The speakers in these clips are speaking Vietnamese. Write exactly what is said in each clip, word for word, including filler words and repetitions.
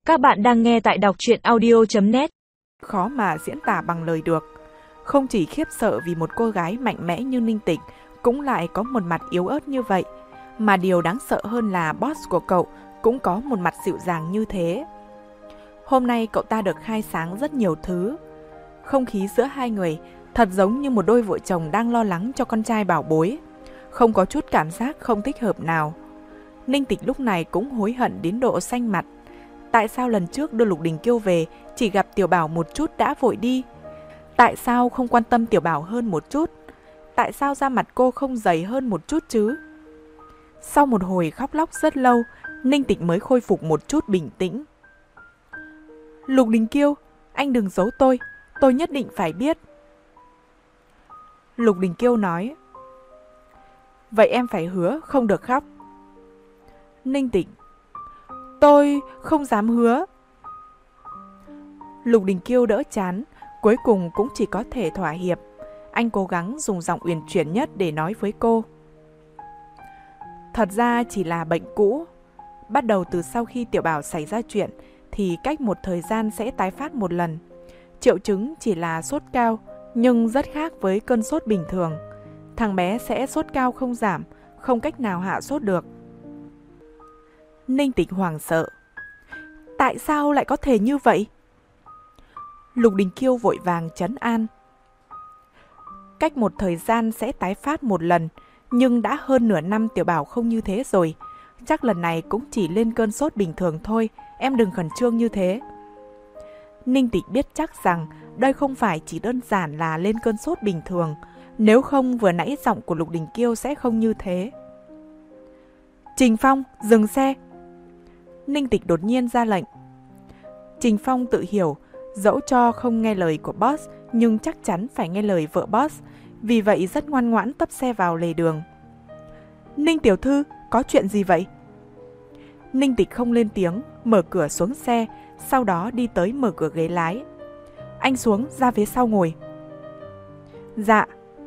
Các bạn đang nghe tại đọc truyện audio chấm net. Khó mà diễn tả bằng lời được. Không chỉ khiếp sợ vì một cô gái mạnh mẽ như Ninh Tịch cũng lại có một mặt yếu ớt như vậy, mà điều đáng sợ hơn là boss của cậu cũng có một mặt dịu dàng như thế. Hôm nay cậu ta được khai sáng rất nhiều thứ. Không khí giữa hai người thật giống như một đôi vợ chồng đang lo lắng cho con trai bảo bối. Không có chút cảm giác không thích hợp nào. Ninh Tịch lúc này cũng hối hận đến độ xanh mặt. Tại sao lần trước đưa Lục Đình Kiêu về chỉ gặp Tiểu Bảo một chút đã vội đi? Tại sao không quan tâm Tiểu Bảo hơn một chút? Tại sao da mặt cô không dày hơn một chút chứ? Sau một hồi khóc lóc rất lâu, Ninh Tịch mới khôi phục một chút bình tĩnh. Lục Đình Kiêu, anh đừng giấu tôi, tôi nhất định phải biết. Lục Đình Kiêu nói. Vậy em phải hứa không được khóc. Ninh Tịch. Tôi không dám hứa. Lục Đình Kiêu đỡ chán, cuối cùng cũng chỉ có thể thỏa hiệp. Anh cố gắng dùng giọng uyển chuyển nhất để nói với cô. Thật ra chỉ là bệnh cũ. Bắt đầu từ sau khi Tiểu Bảo xảy ra chuyện thì cách một thời gian sẽ tái phát một lần. Triệu chứng chỉ là sốt cao, nhưng rất khác với cơn sốt bình thường. Thằng bé sẽ sốt cao không giảm, không cách nào hạ sốt được. Ninh Tịch hoảng sợ. Tại sao lại có thể như vậy? Lục Đình Kiêu vội vàng trấn an. Cách một thời gian sẽ tái phát một lần, nhưng đã hơn nửa năm Tiểu Bảo không như thế rồi. Chắc lần này cũng chỉ lên cơn sốt bình thường thôi, em đừng khẩn trương như thế. Ninh Tịch biết chắc rằng đây không phải chỉ đơn giản là lên cơn sốt bình thường, nếu không vừa nãy giọng của Lục Đình Kiêu sẽ không như thế. Trình Phong, dừng xe. Ninh Tịch đột nhiên ra lệnh. Trình Phong tự hiểu, dẫu cho không nghe lời của boss, nhưng chắc chắn phải nghe lời vợ boss, vì vậy rất ngoan ngoãn tấp xe vào lề đường. Ninh tiểu thư, có chuyện gì vậy? Ninh Tịch không lên tiếng, mở cửa xuống xe, sau đó đi tới mở cửa ghế lái. Anh xuống, ra phía sau ngồi. Dạ.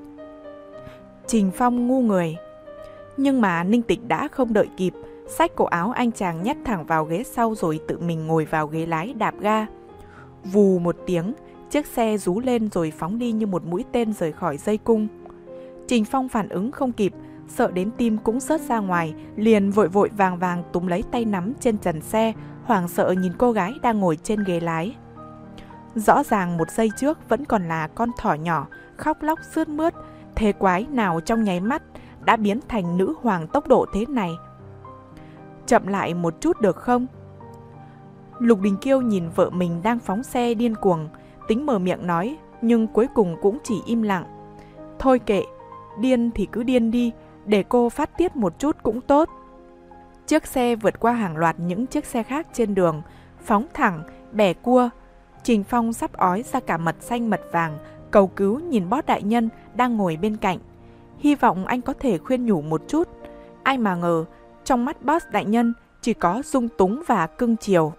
Trình Phong ngu người. Nhưng mà Ninh Tịch đã không đợi kịp, xách cổ áo anh chàng nhét thẳng vào ghế sau rồi tự mình ngồi vào ghế lái đạp ga. Vù một tiếng, chiếc xe rú lên rồi phóng đi như một mũi tên rời khỏi dây cung. Trình Phong phản ứng không kịp, sợ đến tim cũng rớt ra ngoài, liền vội vội vàng vàng túm lấy tay nắm trên trần xe, hoảng sợ nhìn cô gái đang ngồi trên ghế lái. Rõ ràng một giây trước vẫn còn là con thỏ nhỏ, khóc lóc sướt mướt, thế quái nào trong nháy mắt đã biến thành nữ hoàng tốc độ thế này. Chậm lại một chút được không? Lục Đình Kiêu nhìn vợ mình đang phóng xe điên cuồng, tính mở miệng nói, nhưng cuối cùng cũng chỉ im lặng. Thôi kệ, điên thì cứ điên đi, để cô phát tiết một chút cũng tốt. Chiếc xe vượt qua hàng loạt những chiếc xe khác trên đường, phóng thẳng, bẻ cua. Trình Phong sắp ói ra cả mật xanh mật vàng, cầu cứu nhìn boss đại nhân đang ngồi bên cạnh. Hy vọng anh có thể khuyên nhủ một chút. Ai mà ngờ, trong mắt boss đại nhân chỉ có dung túng và cưng chiều.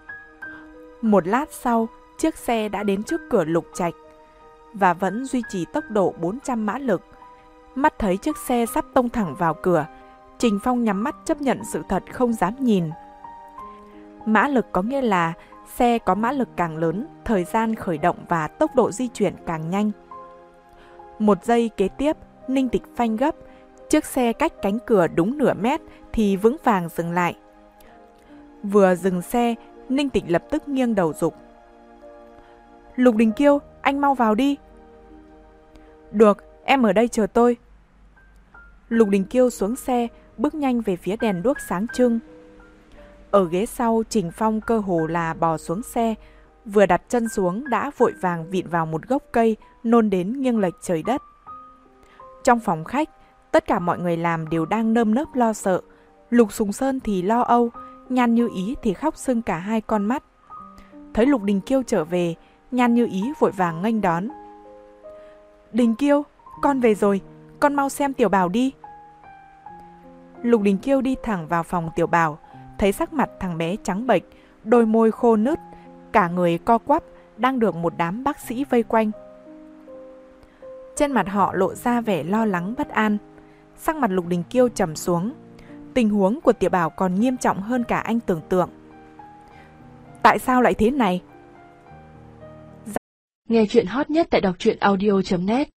Một lát sau, chiếc xe đã đến trước cửa Lục Trạch và vẫn duy trì tốc độ bốn trăm mã lực. Mắt thấy chiếc xe sắp tông thẳng vào cửa, Trình Phong nhắm mắt chấp nhận sự thật không dám nhìn. Mã lực có nghĩa là xe có mã lực càng lớn, thời gian khởi động và tốc độ di chuyển càng nhanh. Một giây kế tiếp, Ninh Tịch phanh gấp, chiếc xe cách cánh cửa đúng nửa mét thì vững vàng dừng lại. Vừa dừng xe, Ninh Tịch lập tức nghiêng đầu giục. Lục Đình Kiêu, anh mau vào đi. Được, em ở đây chờ tôi. Lục Đình Kiêu xuống xe, bước nhanh về phía đèn đuốc sáng trưng. Ở ghế sau, Trình Phong cơ hồ là bò xuống xe, vừa đặt chân xuống đã vội vàng vịn vào một gốc cây, nôn đến nghiêng lệch trời đất. Trong phòng khách, tất cả mọi người làm đều đang nơm nớp lo sợ. Lục Sùng Sơn thì lo âu, Nhan Như Ý thì khóc sưng cả hai con mắt. Thấy Lục Đình Kiêu trở về, Nhan Như Ý vội vàng nghênh đón. Đình Kiêu, con về rồi, con mau xem Tiểu Bảo đi. Lục Đình Kiêu đi thẳng vào phòng Tiểu Bảo, thấy sắc mặt thằng bé trắng bệch, đôi môi khô nứt, cả người co quắp, đang được một đám bác sĩ vây quanh. Trên mặt họ lộ ra vẻ lo lắng bất an. Sắc mặt Lục Đình Kiêu trầm xuống. Tình huống của Tiểu Bảo còn nghiêm trọng hơn cả anh tưởng tượng. tại sao lại thế này? Nghe chuyện hot nhất tại đọc truyện audio chấm net